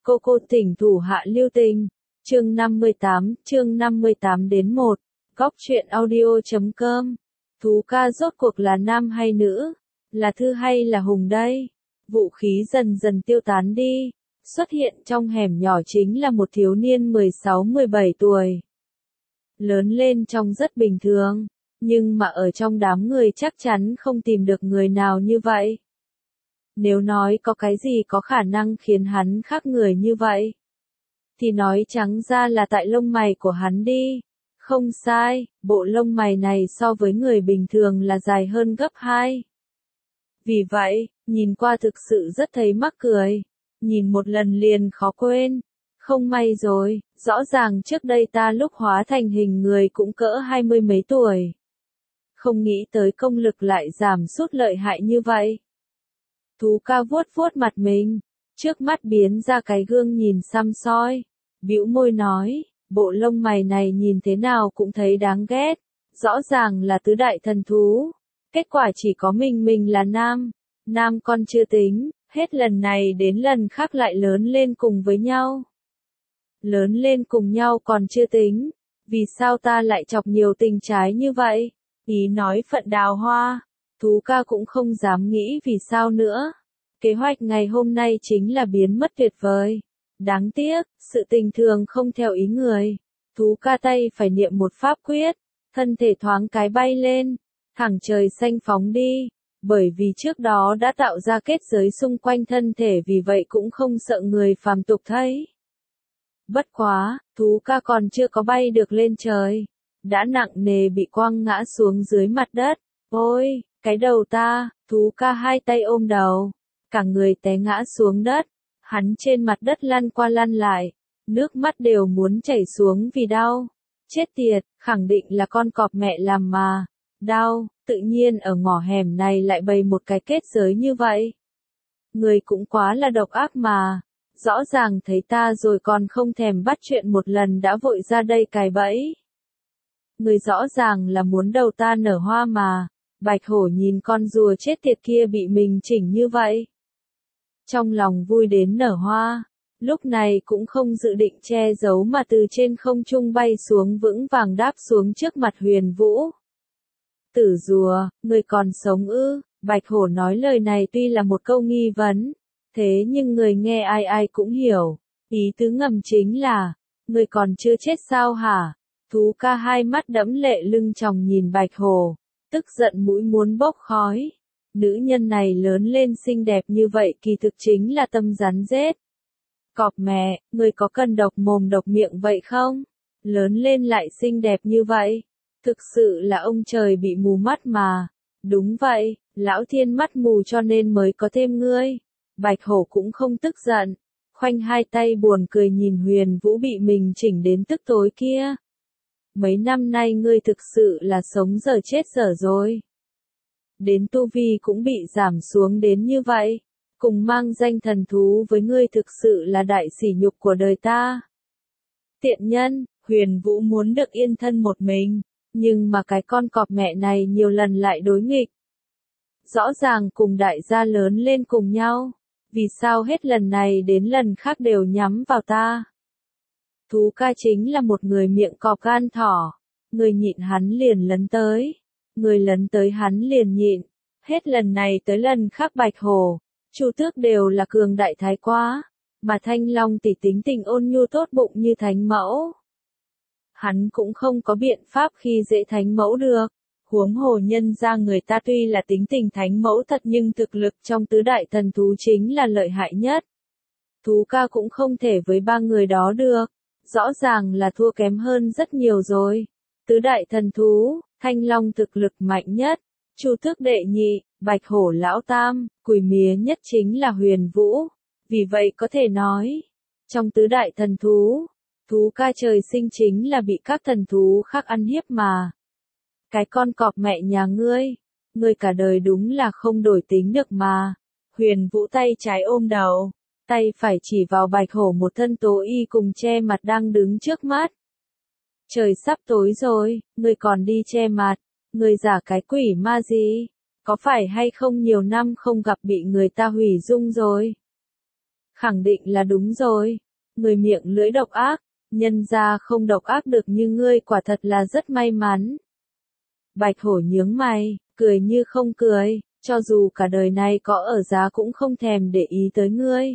Cô tỉnh thủ hạ lưu tình. Chương 58 đến 1. Góc truyện audio.com. Thú ca rốt cuộc là nam hay nữ? Là Thư hay là Hùng đây? Vũ khí dần dần tiêu tán đi. Xuất hiện trong hẻm nhỏ chính là một thiếu niên 16-17 tuổi. Lớn lên trông rất bình thường, nhưng mà ở trong đám người chắc chắn không tìm được người nào như vậy. Nếu nói có cái gì có khả năng khiến hắn khác người như vậy, thì nói trắng ra là tại lông mày của hắn đi. Không sai, bộ lông mày này so với người bình thường là dài hơn gấp 2. Vì vậy, nhìn qua thực sự rất thấy mắc cười. Nhìn một lần liền khó quên. Không may rồi, rõ ràng trước đây ta lúc hóa thành hình người cũng cỡ 20 mấy tuổi. Không nghĩ tới công lực lại giảm sút lợi hại như vậy. Thú ca vuốt vuốt mặt mình, trước mắt biến ra cái gương nhìn xăm soi, bĩu môi nói, bộ lông mày này nhìn thế nào cũng thấy đáng ghét, rõ ràng là tứ đại thần thú, kết quả chỉ có mình là nam con chưa tính, hết lần này đến lần khác lại lớn lên cùng với nhau. Lớn lên cùng nhau còn chưa tính, vì sao ta lại chọc nhiều tình trái như vậy? Ý nói phận đào hoa, thú ca cũng không dám nghĩ vì sao nữa. Kế hoạch ngày hôm nay chính là biến mất tuyệt vời. Đáng tiếc, sự tình thường không theo ý người. Thú ca tay phải niệm một pháp quyết, thân thể thoáng cái bay lên, thẳng trời xanh phóng đi. Bởi vì trước đó đã tạo ra kết giới xung quanh thân thể vì vậy cũng không sợ người phàm tục thấy. Bất quá, thú ca còn chưa có bay được lên trời, đã nặng nề bị quăng ngã xuống dưới mặt đất. Ôi, cái đầu ta, thú ca hai tay ôm đầu, cả người té ngã xuống đất, hắn trên mặt đất lăn qua lăn lại, nước mắt đều muốn chảy xuống vì đau. Chết tiệt, khẳng định là con cọp mẹ làm mà. Đau, tự nhiên ở ngõ hẻm này lại bày một cái kết giới như vậy. Người cũng quá là độc ác mà. Rõ ràng thấy ta rồi còn không thèm bắt chuyện một lần đã vội ra đây cài bẫy. Người rõ ràng là muốn đầu ta nở hoa mà. Bạch hổ nhìn con rùa chết tiệt kia bị mình chỉnh như vậy. Trong lòng vui đến nở hoa. Lúc này cũng không dự định che giấu mà từ trên không trung bay xuống vững vàng đáp xuống trước mặt Huyền Vũ. Tử rùa, người còn sống ư? Bạch hổ nói lời này tuy là một câu nghi vấn. Thế nhưng người nghe ai ai cũng hiểu. Ý tứ ngầm chính là, người còn chưa chết sao hả? Thú ca hai mắt đẫm lệ lưng tròng nhìn Bạch hổ, tức giận mũi muốn bốc khói. Nữ nhân này lớn lên xinh đẹp như vậy kỳ thực chính là tâm rắn rết. Cọp mẹ, người có cần độc mồm độc miệng vậy không? Lớn lên lại xinh đẹp như vậy. Thực sự là ông trời bị mù mắt mà. Đúng vậy, lão thiên mắt mù cho nên mới có thêm ngươi. Bạch hổ cũng không tức giận, khoanh hai tay buồn cười nhìn Huyền Vũ bị mình chỉnh đến tức tối kia. Mấy năm nay ngươi thực sự là sống dở chết dở rồi. Đến tu vi cũng bị giảm xuống đến như vậy. Cùng mang danh thần thú với ngươi thực sự là đại sỉ nhục của đời ta. Tiện nhân, Huyền Vũ muốn được yên thân một mình, nhưng mà cái con cọp mẹ này nhiều lần lại đối nghịch. Rõ ràng cùng đại gia lớn lên cùng nhau. Vì sao hết lần này đến lần khác đều nhắm vào ta? Thú ca chính là một người miệng cọp gan thỏ. Người nhịn hắn liền lấn tới. Người lấn tới hắn liền nhịn. Hết lần này tới lần khác Bạch hổ, Chu Tước đều là cường đại thái quá. Mà Thanh Long tỷ tính tình ôn nhu tốt bụng như thánh mẫu. Hắn cũng không có biện pháp khi dễ thánh mẫu được. Huống hồ nhân ra người ta tuy là tính tình thánh mẫu thật nhưng thực lực trong tứ đại thần thú chính là lợi hại nhất. Thú ca cũng không thể với ba người đó được. Rõ ràng là thua kém hơn rất nhiều rồi. Tứ đại thần thú, Thanh Long thực lực mạnh nhất, Chu Tước đệ nhị, Bạch hổ lão tam, Quỷ mía nhất chính là Huyền Vũ. Vì vậy có thể nói, trong tứ đại thần thú, thú ca trời sinh chính là bị các thần thú khác ăn hiếp mà. Cái con cọp mẹ nhà ngươi cả đời đúng là không đổi tính được mà. Huyền Vũ tay trái ôm đầu, tay phải chỉ vào Bạch hổ một thân tố y cùng che mặt đang đứng trước mắt. Trời sắp tối rồi, ngươi còn đi che mặt, ngươi giả cái quỷ ma gì? Có phải hay không nhiều năm không gặp bị người ta hủy dung rồi? Khẳng định là đúng rồi. Người miệng lưỡi độc ác, nhân ra không độc ác được như ngươi quả thật là rất may mắn. Bạch hổ nhướng mày, cười như không cười, cho dù cả đời này có ở giá cũng không thèm để ý tới ngươi.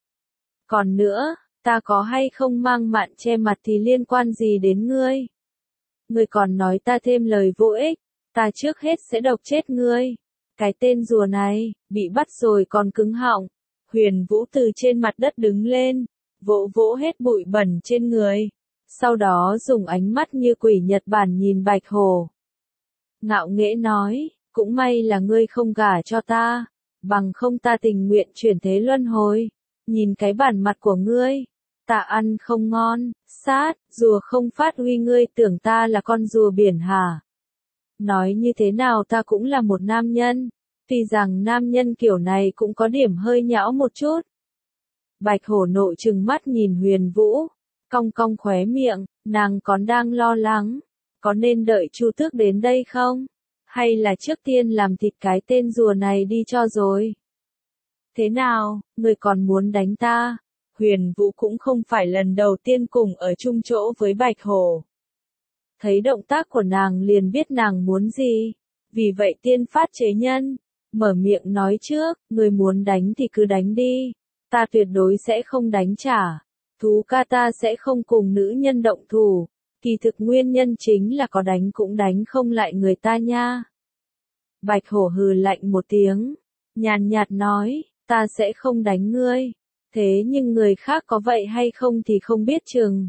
Còn nữa, ta có hay không mang mạn che mặt thì liên quan gì đến ngươi? Ngươi còn nói ta thêm lời vô ích, ta trước hết sẽ độc chết ngươi. Cái tên rùa này, bị bắt rồi còn cứng họng. Huyền Vũ từ trên mặt đất đứng lên, vỗ vỗ hết bụi bẩn trên người. Sau đó dùng ánh mắt như quỷ Nhật Bản nhìn Bạch Hổ. Ngạo nghễ nói, cũng may là ngươi không gả cho ta, bằng không ta tình nguyện chuyển thế luân hồi. Nhìn cái bản mặt của ngươi, ta ăn không ngon, sát, rùa không phát huy ngươi tưởng ta là con rùa biển hả? Nói như thế nào ta cũng là một nam nhân, tuy rằng nam nhân kiểu này cũng có điểm hơi nhão một chút. Bạch hổ nội trừng mắt nhìn Huyền Vũ, cong cong khóe miệng, nàng còn đang lo lắng, có nên đợi Chu Tước đến đây không? Hay là trước tiên làm thịt cái tên rùa này đi cho rồi? Thế nào, ngươi còn muốn đánh ta? Huyền Vũ cũng không phải lần đầu tiên cùng ở chung chỗ với Bạch Hổ. Thấy động tác của nàng liền biết nàng muốn gì. Vì vậy tiên phát chế nhân, mở miệng nói trước, ngươi muốn đánh thì cứ đánh đi. Ta tuyệt đối sẽ không đánh trả. Thú ca ta sẽ không cùng nữ nhân động thủ. Kỳ thực nguyên nhân chính là có đánh cũng đánh không lại người ta nha. Bạch Hổ hừ lạnh một tiếng, nhàn nhạt nói, ta sẽ không đánh ngươi. Thế nhưng người khác có vậy hay không thì không biết chừng.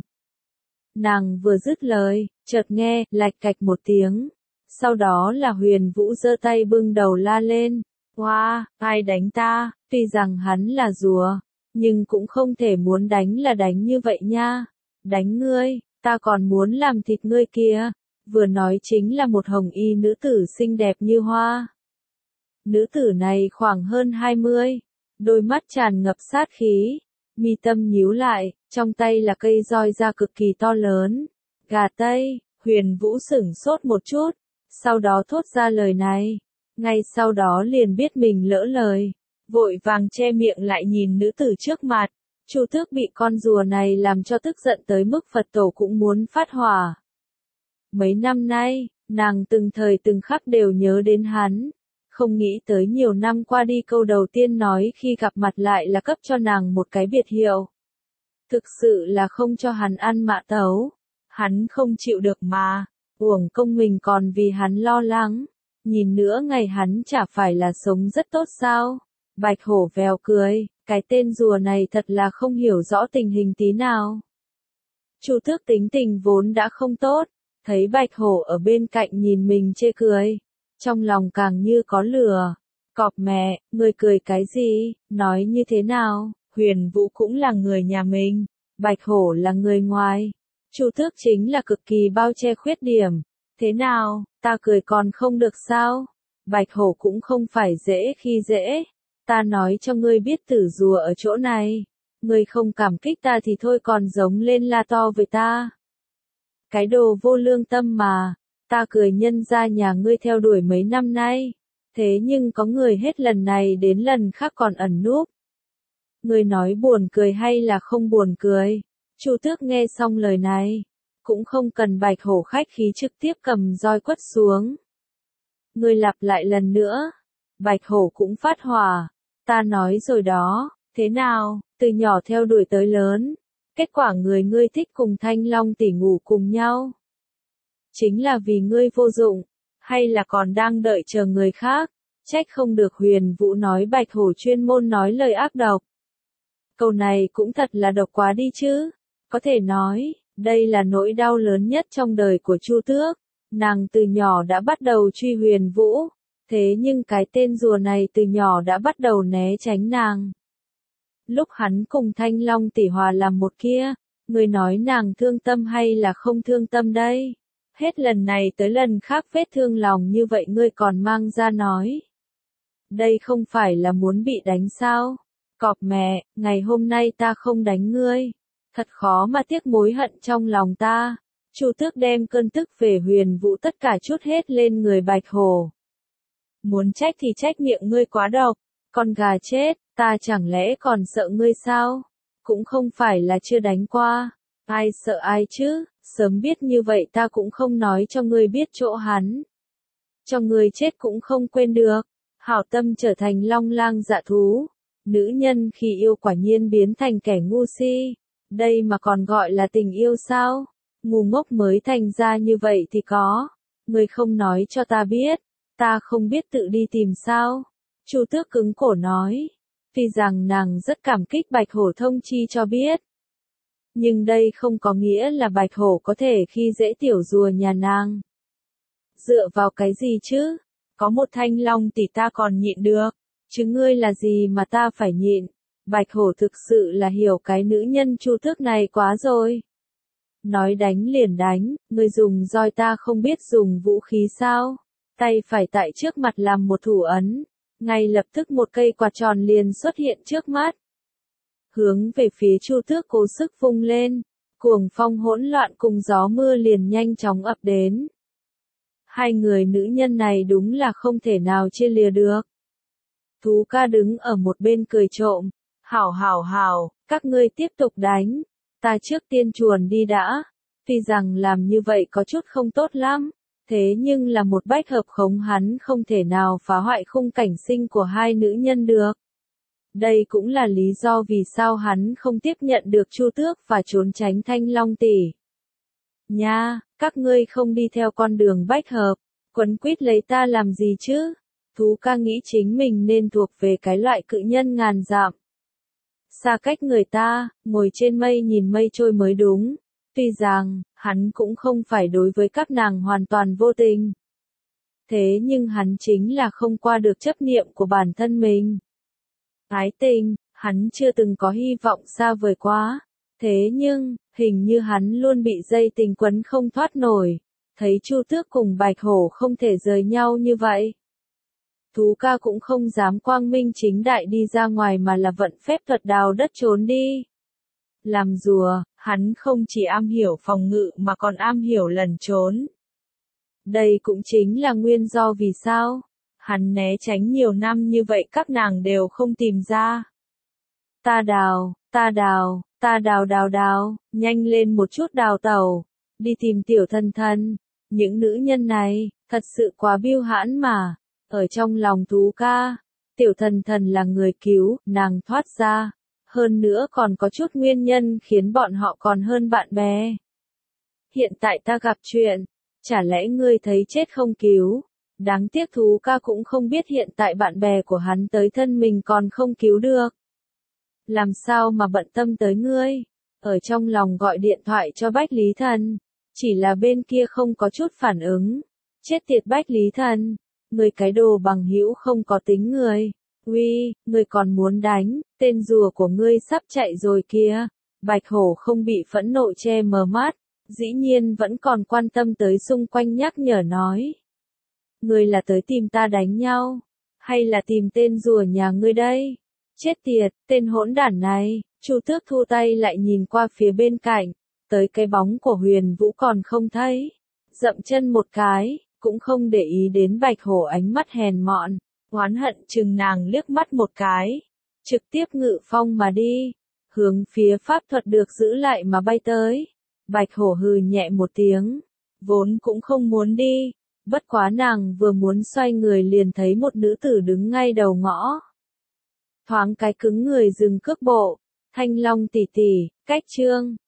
Nàng vừa dứt lời, chợt nghe, lạch cạch một tiếng. Sau đó là Huyền Vũ giơ tay bưng đầu la lên. Wow, ai đánh ta, tuy rằng hắn là rùa, nhưng cũng không thể muốn đánh là đánh như vậy nha. Đánh ngươi, ta còn muốn làm thịt ngươi kia. Vừa nói chính là một hồng y nữ tử xinh đẹp như hoa. Nữ tử này khoảng hơn 20, đôi mắt tràn ngập sát khí, mi tâm nhíu lại, trong tay là cây roi da cực kỳ to lớn. Gà Tây, Huyền Vũ sửng sốt một chút, sau đó thốt ra lời này. Ngay sau đó liền biết mình lỡ lời, vội vàng che miệng lại nhìn nữ tử trước mặt. Chu Tước bị con rùa này làm cho tức giận tới mức Phật tổ cũng muốn phát hỏa. Mấy năm nay, nàng từng thời từng khắc đều nhớ đến hắn. Không nghĩ tới nhiều năm qua đi câu đầu tiên nói khi gặp mặt lại là cấp cho nàng một cái biệt hiệu. Thực sự là không cho hắn ăn mạ tấu. Hắn không chịu được mà. Uổng công mình còn vì hắn lo lắng. Nhìn nữa ngày hắn chả phải là sống rất tốt sao. Bạch Hổ vèo cười, cái tên rùa này thật là không hiểu rõ tình hình tí nào. Chu Tước tính tình vốn đã không tốt. Thấy Bạch Hổ ở bên cạnh nhìn mình chê cười. Trong lòng càng như có lửa. Cọp mẹ, ngươi cười cái gì, nói như thế nào, Huyền Vũ cũng là người nhà mình, Bạch Hổ là người ngoài. Chu Tước chính là cực kỳ bao che khuyết điểm. Thế nào, ta cười còn không được sao? Bạch Hổ cũng không phải dễ khi dễ. Ta nói cho ngươi biết tử rùa ở chỗ này. Ngươi không cảm kích ta thì thôi còn giống lên la to với ta. Cái đồ vô lương tâm mà. Ta cười nhân ra nhà ngươi theo đuổi mấy năm nay. Thế nhưng có người hết lần này đến lần khác còn ẩn núp. Ngươi nói buồn cười hay là không buồn cười? Chu Tước nghe xong lời này, cũng không cần Bạch Hổ khách khí trực tiếp cầm roi quất xuống. Ngươi lặp lại lần nữa. Bạch Hổ cũng phát hỏa. Ta nói rồi đó, thế nào, từ nhỏ theo đuổi tới lớn. Kết quả người ngươi thích cùng Thanh Long tỷ ngủ cùng nhau. Chính là vì ngươi vô dụng, hay là còn đang đợi chờ người khác, trách không được Huyền Vũ nói Bạch Hổ chuyên môn nói lời ác độc. Câu này cũng thật là độc quá đi chứ, có thể nói, đây là nỗi đau lớn nhất trong đời của Chu Tước, nàng từ nhỏ đã bắt đầu truy Huyền Vũ, thế nhưng cái tên rùa này từ nhỏ đã bắt đầu né tránh nàng. Lúc hắn cùng Thanh Long tỷ hòa làm một kia, người nói nàng thương tâm hay là không thương tâm đây? Hết lần này tới lần khác vết thương lòng như vậy ngươi còn mang ra nói. Đây không phải là muốn bị đánh sao? Cọp mẹ, ngày hôm nay ta không đánh ngươi. Thật khó mà tiếc mối hận trong lòng ta. Chu Tước đem cơn tức về Huyền Vũ tất cả chút hết lên người Bạch Hổ. Muốn trách thì trách miệng ngươi quá độc. Con gà chết, ta chẳng lẽ còn sợ ngươi sao? Cũng không phải là chưa đánh qua. Ai sợ ai chứ, sớm biết như vậy ta cũng không nói cho ngươi biết chỗ hắn. Cho ngươi chết cũng không quên được. Hảo tâm trở thành long lang dạ thú. Nữ nhân khi yêu quả nhiên biến thành kẻ ngu si. Đây mà còn gọi là tình yêu sao? Ngu ngốc mới thành ra như vậy thì có. Ngươi không nói cho ta biết. Ta không biết tự đi tìm sao? Chu Tước cứng cổ nói. Vì rằng nàng rất cảm kích Bạch Hổ thông chi cho biết. Nhưng đây không có nghĩa là Bạch Hổ có thể khi dễ tiểu rùa nhà nàng. Dựa vào cái gì chứ? Có một thanh long tỷ ta còn nhịn được. Chứ ngươi là gì mà ta phải nhịn? Bạch Hổ thực sự là hiểu cái nữ nhân Chu Tước này quá rồi. Nói đánh liền đánh, ngươi dùng roi ta không biết dùng vũ khí sao? Tay phải tại trước mặt làm một thủ ấn. Ngay lập tức một cây quạt tròn liền xuất hiện trước mắt. Hướng về phía Chu Tước cố sức vung lên. Cuồng phong hỗn loạn cùng gió mưa liền nhanh chóng ập đến. Hai người nữ nhân này đúng là không thể nào chia lìa được. Thú ca đứng ở một bên cười trộm. Hảo, các ngươi tiếp tục đánh. Ta trước tiên chuồn đi đã. Vì rằng làm như vậy có chút không tốt lắm. Thế nhưng là một bách hợp khống hắn không thể nào phá hoại khung cảnh sinh của hai nữ nhân được. Đây cũng là lý do vì sao hắn không tiếp nhận được Chu Tước và trốn tránh Thanh Long tỷ. Nha, các ngươi không đi theo con đường bách hợp, quấn quýt lấy ta làm gì chứ? Thú ca nghĩ chính mình nên thuộc về cái loại cự nhân ngàn dặm. Xa cách người ta, ngồi trên mây nhìn mây trôi mới đúng. Tuy rằng, hắn cũng không phải đối với các nàng hoàn toàn vô tình. Thế nhưng hắn chính là không qua được chấp niệm của bản thân mình. Ái tình, hắn chưa từng có hy vọng xa vời quá. Thế nhưng, hình như hắn luôn bị dây tình quấn không thoát nổi. Thấy Chu Tước cùng Bạch Hổ không thể rời nhau như vậy. Thú ca cũng không dám quang minh chính đại đi ra ngoài mà là vận phép thuật đào đất trốn đi. Làm rùa, hắn không chỉ am hiểu phòng ngự mà còn am hiểu lẩn trốn. Đây cũng chính là nguyên do vì sao hắn né tránh nhiều năm như vậy các nàng đều không tìm ra. Ta đào, nhanh lên một chút đào tẩu, đi tìm tiểu thần thần. Những nữ nhân này, thật sự quá biêu hãn mà. Ở trong lòng thú ca, tiểu thần thần là người cứu, nàng thoát ra. Hơn nữa còn có chút nguyên nhân khiến bọn họ còn hơn bạn bè. Hiện tại ta gặp chuyện, chả lẽ ngươi thấy chết không cứu? Đáng tiếc thú ca cũng không biết hiện tại bạn bè của hắn tới thân mình còn không cứu được. Làm sao mà bận tâm tới ngươi? Ở trong lòng gọi điện thoại cho Bách Lý Thần, chỉ là bên kia không có chút phản ứng. Chết tiệt Bách Lý Thần, ngươi cái đồ bằng hữu không có tính người. Uy, ngươi còn muốn đánh, tên rùa của ngươi sắp chạy rồi kìa. Bạch Hổ không bị phẫn nộ che mờ mắt, dĩ nhiên vẫn còn quan tâm tới xung quanh nhắc nhở nói. Ngươi là tới tìm ta đánh nhau, hay là tìm tên rùa nhà ngươi đây? Chết tiệt, tên hỗn đản này. Chu Tước thu tay lại nhìn qua phía bên cạnh, tới cái bóng của Huyền Vũ còn không thấy. Dậm chân một cái, cũng không để ý đến Bạch Hổ ánh mắt hèn mọn, oán hận chừng nàng liếc mắt một cái, trực tiếp ngự phong mà đi, hướng phía pháp thuật được giữ lại mà bay tới. Bạch Hổ hừ nhẹ một tiếng, vốn cũng không muốn đi, bất quá nàng vừa muốn xoay người liền thấy một nữ tử đứng ngay đầu ngõ. Thoáng cái cứng người dừng cước bộ, Thanh Long tỷ tỷ, cách chương.